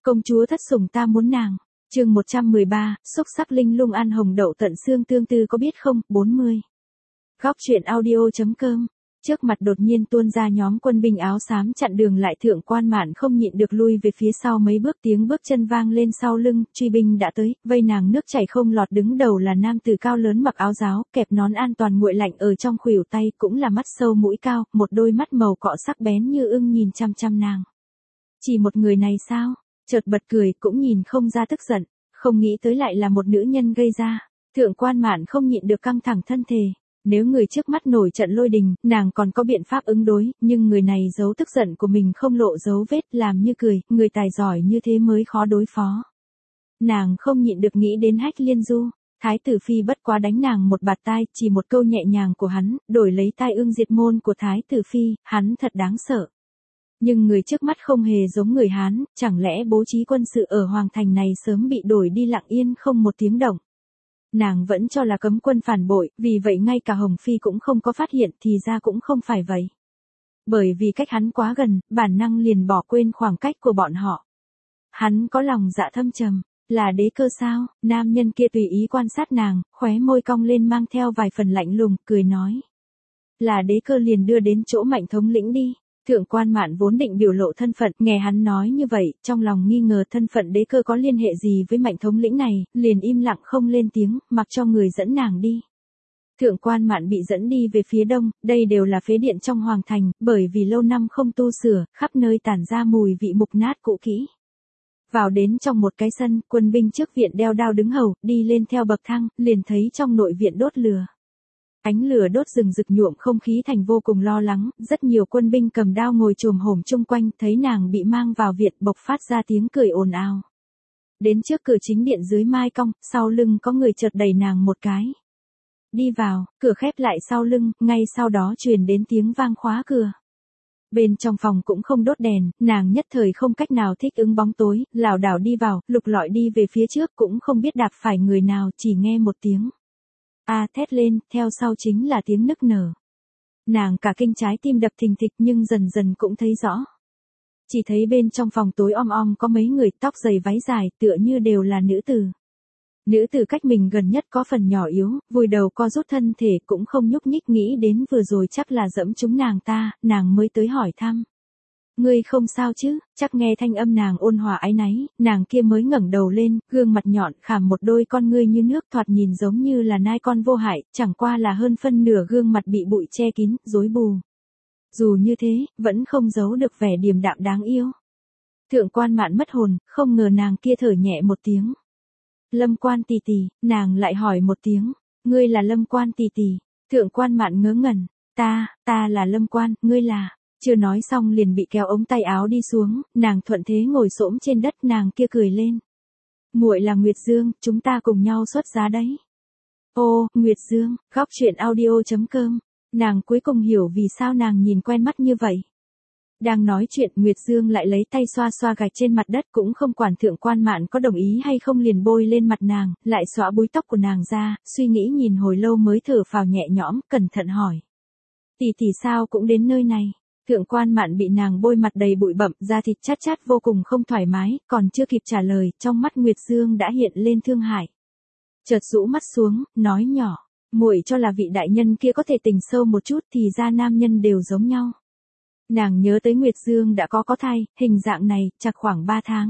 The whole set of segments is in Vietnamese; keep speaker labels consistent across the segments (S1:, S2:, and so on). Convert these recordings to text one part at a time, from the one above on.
S1: Công chúa thất sủng ta muốn nàng. Chương 113, xúc sắc linh lung ăn hồng đậu tận xương tương tư có biết không, 40. Góc truyện audio.com. Trước mặt đột nhiên tuôn ra nhóm quân binh áo xám chặn đường lại, Thượng Quan Mạn không nhịn được lui về phía sau mấy bước, tiếng bước chân vang lên sau lưng, truy binh đã tới, vây nàng nước chảy không lọt. Đứng đầu là nam tử cao lớn mặc áo giáo, kẹp nón an toàn nguội lạnh ở trong khuỷu tay, cũng là mắt sâu mũi cao, một đôi mắt màu cọ sắc bén như ưng nhìn chăm chăm nàng. Chỉ một người này sao? Chợt bật cười, cũng nhìn không ra tức giận, không nghĩ tới lại là một nữ nhân gây ra. Thượng Quan Mạn không nhịn được căng thẳng thân thể. Nếu người trước mắt nổi trận lôi đình, nàng còn có biện pháp ứng đối, nhưng người này giấu tức giận của mình không lộ dấu vết, làm như cười, người tài giỏi như thế mới khó đối phó. Nàng không nhịn được nghĩ đến Hách Liên Du. Thái tử phi bất quá đánh nàng một bạt tai, chỉ một câu nhẹ nhàng của hắn, đổi lấy tai ương diệt môn của Thái tử phi, hắn thật đáng sợ. Nhưng người trước mắt không hề giống người Hán, chẳng lẽ bố trí quân sự ở Hoàng Thành này sớm bị đổi đi lặng yên không một tiếng động. Nàng vẫn cho là cấm quân phản bội, vì vậy ngay cả Hồng Phi cũng không có phát hiện, thì ra cũng không phải vậy. Bởi vì cách hắn quá gần, bản năng liền bỏ quên khoảng cách của bọn họ. Hắn có lòng dạ thâm trầm, là đế cơ sao? Nam nhân kia tùy ý quan sát nàng, khóe môi cong lên mang theo vài phần lạnh lùng, cười nói. Là đế cơ liền đưa đến chỗ Mạnh thống lĩnh đi. Thượng Quan Mạn vốn định biểu lộ thân phận, nghe hắn nói như vậy, trong lòng nghi ngờ thân phận đế cơ có liên hệ gì với Mạnh thống lĩnh này, liền im lặng không lên tiếng, mặc cho người dẫn nàng đi. Thượng Quan Mạn bị dẫn đi về phía đông, đây đều là phế điện trong Hoàng Thành, bởi vì lâu năm không tu sửa, khắp nơi tản ra mùi vị mục nát cũ kỹ. Vào đến trong một cái sân, quân binh trước viện đeo đao đứng hầu, đi lên theo bậc thang, liền thấy trong nội viện đốt lửa. Ánh lửa đốt rừng rực nhuộm không khí thành vô cùng lo lắng, rất nhiều quân binh cầm đao ngồi chồm hổm chung quanh, thấy nàng bị mang vào viện bộc phát ra tiếng cười ồn ào. Đến trước cửa chính điện dưới mai cong, sau lưng có người chợt đẩy nàng một cái. Đi vào, cửa khép lại sau lưng, ngay sau đó truyền đến tiếng vang khóa cửa. Bên trong phòng cũng không đốt đèn, nàng nhất thời không cách nào thích ứng bóng tối, lảo đảo đi vào, lục lọi đi về phía trước, cũng không biết đạp phải người nào, chỉ nghe một tiếng. Thét lên, theo sau chính là tiếng nức nở. Nàng cả kinh, trái tim đập thình thịch, nhưng dần dần cũng thấy rõ. Chỉ thấy bên trong phòng tối om om có mấy người, tóc dày váy dài, tựa như đều là nữ tử. Nữ tử cách mình gần nhất có phần nhỏ yếu, vùi đầu co rút thân thể, cũng không nhúc nhích, nghĩ đến vừa rồi chắc là dẫm trúng nàng ta, nàng mới tới hỏi thăm. Ngươi không sao chứ? Chắc nghe thanh âm nàng ôn hòa áy náy, nàng kia mới ngẩng đầu lên, gương mặt nhọn, khảm một đôi con ngươi như nước, thoạt nhìn giống như là nai con vô hại, chẳng qua là hơn phân nửa gương mặt bị bụi che kín, rối bù. Dù như thế, vẫn không giấu được vẻ điềm đạm đáng yêu. Thượng Quan Mạn mất hồn, không ngờ nàng kia thở nhẹ một tiếng. Lâm Quan tỷ tỷ, nàng lại hỏi một tiếng, ngươi là Lâm Quan tỷ tỷ? Thượng Quan Mạn ngớ ngẩn, ta là Lâm Quan, ngươi là... Chưa nói xong liền bị kéo ống tay áo đi xuống, nàng thuận thế ngồi xổm trên đất, nàng kia cười lên. Muội là Nguyệt Dương, chúng ta cùng nhau xuất giá đấy. Ô, Nguyệt Dương, góc truyện audio.com. Nàng cuối cùng hiểu vì sao nàng nhìn quen mắt như vậy. Đang nói chuyện, Nguyệt Dương lại lấy tay xoa xoa gạch trên mặt đất, cũng không quản Thượng Quan Mạn có đồng ý hay không, liền bôi lên mặt nàng, lại xõa búi tóc của nàng ra, suy nghĩ nhìn hồi lâu mới thở phào nhẹ nhõm, cẩn thận hỏi. Tỷ tỷ sao cũng đến nơi này? Thượng Quan Mạn bị nàng bôi mặt đầy bụi bặm, da thịt chát chát vô cùng không thoải mái, còn chưa kịp trả lời, trong mắt Nguyệt Dương đã hiện lên thương hại. Chợt rũ mắt xuống, nói nhỏ, muội cho là vị đại nhân kia có thể tình sâu một chút, thì ra nam nhân đều giống nhau. Nàng nhớ tới Nguyệt Dương đã có thai, hình dạng này, chạc khoảng 3 tháng.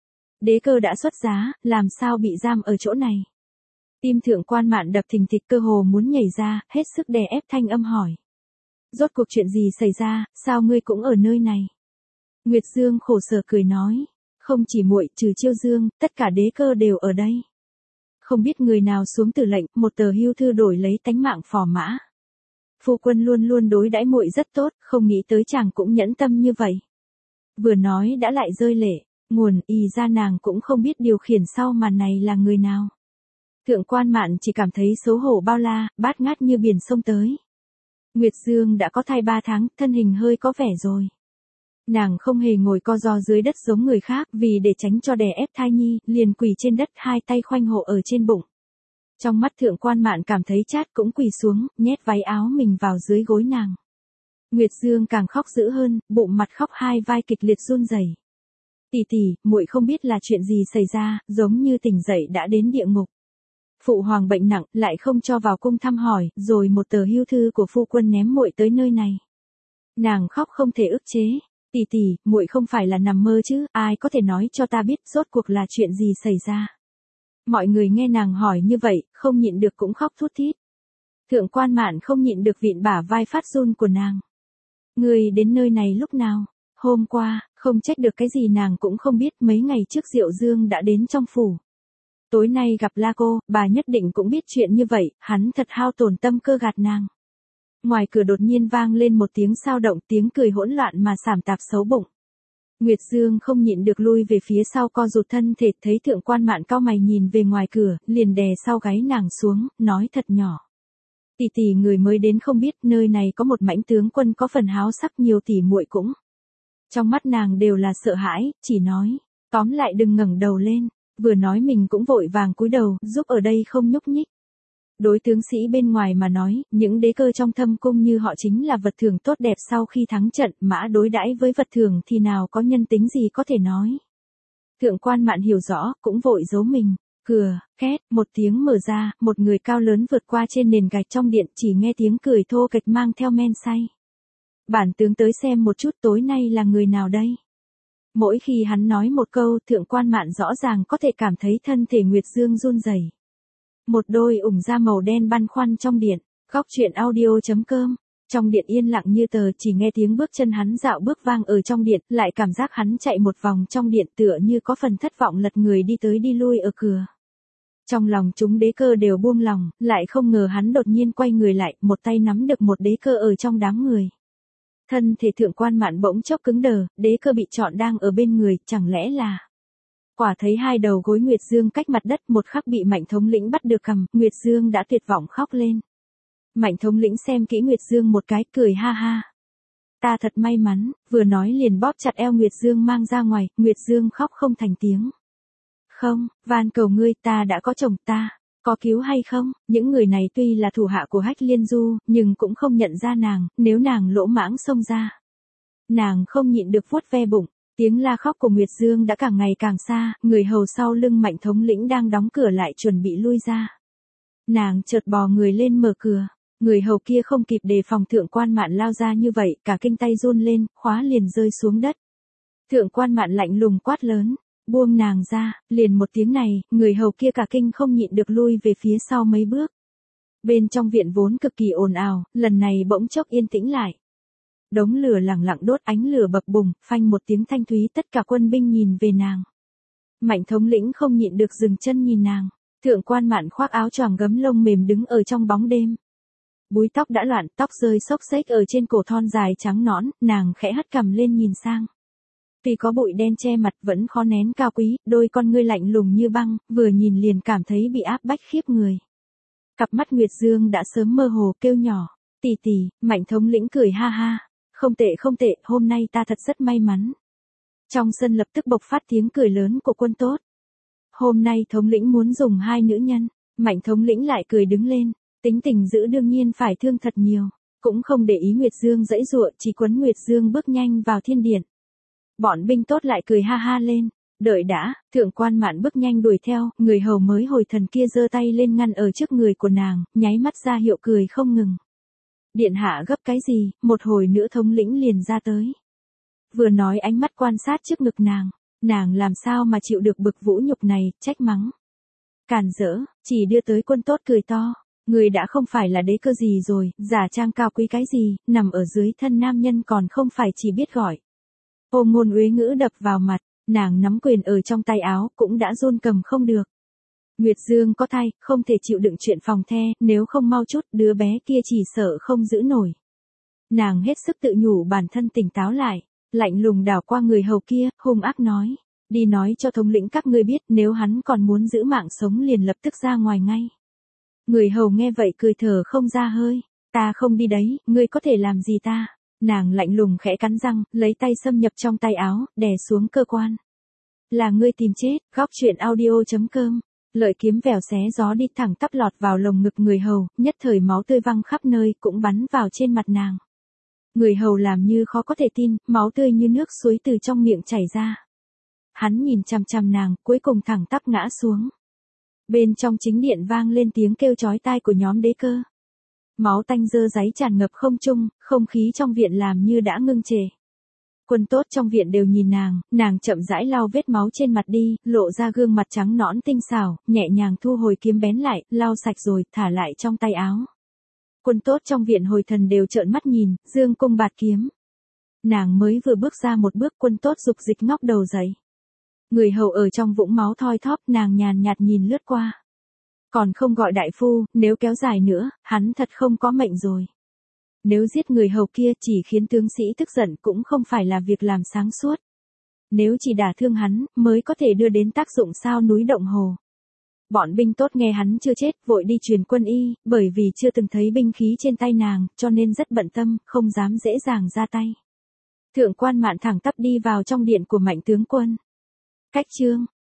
S1: Đế cơ đã xuất giá, làm sao bị giam ở chỗ này? Tim Thượng Quan Mạn đập thình thịch, cơ hồ muốn nhảy ra, hết sức đè ép thanh âm hỏi. Rốt cuộc chuyện gì xảy ra, sao ngươi cũng ở nơi này? Nguyệt Dương khổ sở cười nói, không chỉ muội, trừ Chiêu Dương, tất cả đế cơ đều ở đây. Không biết người nào xuống tử lệnh, một tờ hưu thư đổi lấy tánh mạng phò mã. Phu quân luôn luôn đối đãi muội rất tốt, không nghĩ tới chàng cũng nhẫn tâm như vậy. Vừa nói đã lại rơi lệ, nguồn y ra nàng cũng không biết điều khiển sau màn này là người nào. Thượng Quan Mạn chỉ cảm thấy xấu hổ bao la, bát ngát như biển sông tới. Nguyệt Dương đã có thai 3 tháng, thân hình hơi có vẻ rồi. Nàng không hề ngồi co ro dưới đất giống người khác, vì để tránh cho đè ép thai nhi, liền quỳ trên đất, hai tay khoanh hộ ở trên bụng. Trong mắt Thượng Quan Mạn cảm thấy chát, cũng quỳ xuống, nhét váy áo mình vào dưới gối nàng. Nguyệt Dương càng khóc dữ hơn, bụng mặt khóc, hai vai kịch liệt run rẩy. Tỷ, muội không biết là chuyện gì xảy ra, giống như tỉnh dậy đã đến địa ngục. Phụ hoàng bệnh nặng, lại không cho vào cung thăm hỏi, rồi một tờ hưu thư của phu quân ném muội tới nơi này. Nàng khóc không thể ức chế. Tỷ, muội không phải là nằm mơ chứ, ai có thể nói cho ta biết rốt cuộc là chuyện gì xảy ra. Mọi người nghe nàng hỏi như vậy, không nhịn được cũng khóc thút thít. Thượng quan Mạn không nhịn được vịn bả vai phát run của nàng. Người đến nơi này lúc nào? Hôm qua, không trách được cái gì nàng cũng không biết, mấy ngày trước Diệu Dương đã đến trong phủ. Tối nay gặp La Cô, bà nhất định cũng biết chuyện như vậy, hắn thật hao tổn tâm cơ gạt nàng. Ngoài cửa đột nhiên vang lên một tiếng sao động, tiếng cười hỗn loạn mà sảm tạp xấu bụng. Nguyệt Dương không nhịn được lui về phía sau co rụt thân thể, thấy Thượng quan Mạn cau mày nhìn về ngoài cửa, liền đè sau gáy nàng xuống, nói thật nhỏ. Tỷ, người mới đến không biết, nơi này có một mãnh tướng quân có phần háo sắc, nhiều tỷ muội cũng. Trong mắt nàng đều là sợ hãi, chỉ nói, tóm lại đừng ngẩng đầu lên, vừa nói mình cũng vội vàng cúi đầu, giúp ở đây không nhúc nhích. Đối tướng sĩ bên ngoài mà nói, những đế cơ trong thâm cung như họ chính là vật thưởng tốt đẹp, sau khi thắng trận, mã đối đãi với vật thưởng thì nào có nhân tính gì có thể nói. Thượng quan Mạn hiểu rõ, cũng vội giấu mình. Cửa, két, một tiếng mở ra, một người cao lớn vượt qua trên nền gạch trong điện, chỉ nghe tiếng cười thô kệch mang theo men say. Bản tướng tới xem một chút tối nay là người nào đây? Mỗi khi hắn nói một câu, Thượng quan Mạn rõ ràng có thể cảm thấy thân thể Nguyệt Dương run rẩy. Một đôi ủng da màu đen băn khoăn trong điện, góc truyện audio.com. Trong điện yên lặng như tờ, chỉ nghe tiếng bước chân hắn dạo bước vang ở trong điện, lại cảm giác hắn chạy một vòng trong điện tựa như có phần thất vọng lật người đi tới đi lui ở cửa. Trong lòng chúng đế cơ đều buông lòng, lại không ngờ hắn đột nhiên quay người lại, một tay nắm được một đế cơ ở trong đám người. Thân thể Thượng quan Mạn bỗng chốc cứng đờ, đế cơ bị chọn đang ở bên người, chẳng lẽ là... Quả thấy hai đầu gối Nguyệt Dương cách mặt đất, một khắc bị Mạnh thống lĩnh bắt được cầm, Nguyệt Dương đã tuyệt vọng khóc lên. Mạnh thống lĩnh xem kỹ Nguyệt Dương một cái, cười ha ha. Ta thật may mắn, vừa nói liền bóp chặt eo Nguyệt Dương mang ra ngoài, Nguyệt Dương khóc không thành tiếng. Không, van cầu ngươi, ta đã có chồng, ta, có cứu hay không? Những người này tuy là thủ hạ của Hách Liên Du, nhưng cũng không nhận ra nàng, nếu nàng lỗ mãng xông ra. Nàng không nhịn được vuốt ve bụng, tiếng la khóc của Nguyệt Dương đã càng ngày càng xa, người hầu sau lưng Mạnh thống lĩnh đang đóng cửa lại chuẩn bị lui ra. Nàng chợt bò người lên mở cửa. Người hầu kia không kịp đề phòng Thượng quan Mạn lao ra như vậy, cả kinh tay run lên, khóa liền rơi xuống đất. Thượng quan Mạn lạnh lùng quát lớn, buông nàng ra, liền một tiếng này, người hầu kia cả kinh không nhịn được lui về phía sau mấy bước. Bên trong viện vốn cực kỳ ồn ào, lần này bỗng chốc yên tĩnh lại. Đống lửa lẳng lặng đốt, ánh lửa bập bùng, phanh một tiếng thanh thúy, tất cả quân binh nhìn về nàng. Mạnh thống lĩnh không nhịn được dừng chân nhìn nàng. Thượng quan Mạn khoác áo choàng gấm lông mềm đứng ở trong bóng đêm. Búi tóc đã loạn, tóc rơi xốc xếch ở trên cổ thon dài trắng nõn, nàng khẽ hất cằm lên nhìn sang. Tuy có bụi đen che mặt vẫn khó nén cao quý, đôi con ngươi lạnh lùng như băng, vừa nhìn liền cảm thấy bị áp bách khiếp người. Cặp mắt Nguyệt Dương đã sớm mơ hồ kêu nhỏ, tỷ, Mạnh thống lĩnh cười ha ha, không tệ, hôm nay ta thật rất may mắn. Trong sân lập tức bộc phát tiếng cười lớn của quân tốt. Hôm nay thống lĩnh muốn dùng hai nữ nhân, Mạnh thống lĩnh lại cười đứng lên. Tính tình dữ đương nhiên phải thương thật nhiều, cũng không để ý Nguyệt Dương giãy giụa, chỉ quấn Nguyệt Dương bước nhanh vào thiên điện. Bọn binh tốt lại cười ha ha lên, đợi đã, Thượng quan Mạn bước nhanh đuổi theo, người hầu mới hồi thần kia giơ tay lên ngăn ở trước người của nàng, nháy mắt ra hiệu cười không ngừng. Điện hạ gấp cái gì, một hồi nữa thống lĩnh liền ra tới. Vừa nói ánh mắt quan sát trước ngực nàng làm sao mà chịu được bực vũ nhục này, trách mắng. Càn rỡ, chỉ đưa tới quân tốt cười to. Người đã không phải là đế cơ gì rồi, giả trang cao quý cái gì, nằm ở dưới thân nam nhân còn không phải chỉ biết gọi. Ô ngôn uế ngữ đập vào mặt, nàng nắm quyền ở trong tay áo, cũng đã run cầm không được. Nguyệt Dương có thai, không thể chịu đựng chuyện phòng the, nếu không mau chút, đứa bé kia chỉ sợ không giữ nổi. Nàng hết sức tự nhủ bản thân tỉnh táo lại, lạnh lùng đảo qua người hầu kia, hung ác nói. Đi nói cho thống lĩnh các ngươi biết, nếu hắn còn muốn giữ mạng sống liền lập tức ra ngoài ngay. Người hầu nghe vậy cười thở không ra hơi, ta không đi đấy, ngươi có thể làm gì ta? Nàng lạnh lùng khẽ cắn răng, lấy tay xâm nhập trong tay áo, đè xuống cơ quan. Là ngươi tìm chết, góc truyện audio.com. Lợi kiếm vèo xé gió đi thẳng tắp lọt vào lồng ngực người hầu, nhất thời máu tươi văng khắp nơi, cũng bắn vào trên mặt nàng. Người hầu làm như khó có thể tin, máu tươi như nước suối từ trong miệng chảy ra. hắn nhìn chằm chằm nàng, cuối cùng thẳng tắp ngã xuống. Bên trong chính điện vang lên tiếng kêu chói tai của nhóm đế cơ. Máu tanh dơ dáy tràn ngập không trung, không khí trong viện làm như đã ngưng trệ. Quân tốt trong viện đều nhìn nàng chậm rãi lau vết máu trên mặt đi, lộ ra gương mặt trắng nõn tinh xảo, nhẹ nhàng thu hồi kiếm bén lại, lau sạch rồi, thả lại trong tay áo. Quân tốt trong viện hồi thần đều trợn mắt nhìn, dương cung bạt kiếm. Nàng mới vừa bước ra một bước, quân tốt dục dịch ngóc đầu dậy. Người hầu ở trong vũng máu thoi thóp, nàng nhàn nhạt nhìn lướt qua. Còn không gọi đại phu, nếu kéo dài nữa, hắn thật không có mệnh rồi. Nếu giết người hầu kia chỉ khiến tướng sĩ tức giận cũng không phải là việc làm sáng suốt. Nếu chỉ đả thương hắn, mới có thể đưa đến tác dụng sao núi động hồ. Bọn binh tốt nghe hắn chưa chết, vội đi truyền quân y, bởi vì chưa từng thấy binh khí trên tay nàng, cho nên rất bận tâm, không dám dễ dàng ra tay. Thượng quan Mạn thẳng tắp đi vào trong điện của Mạnh tướng quân. Cách chương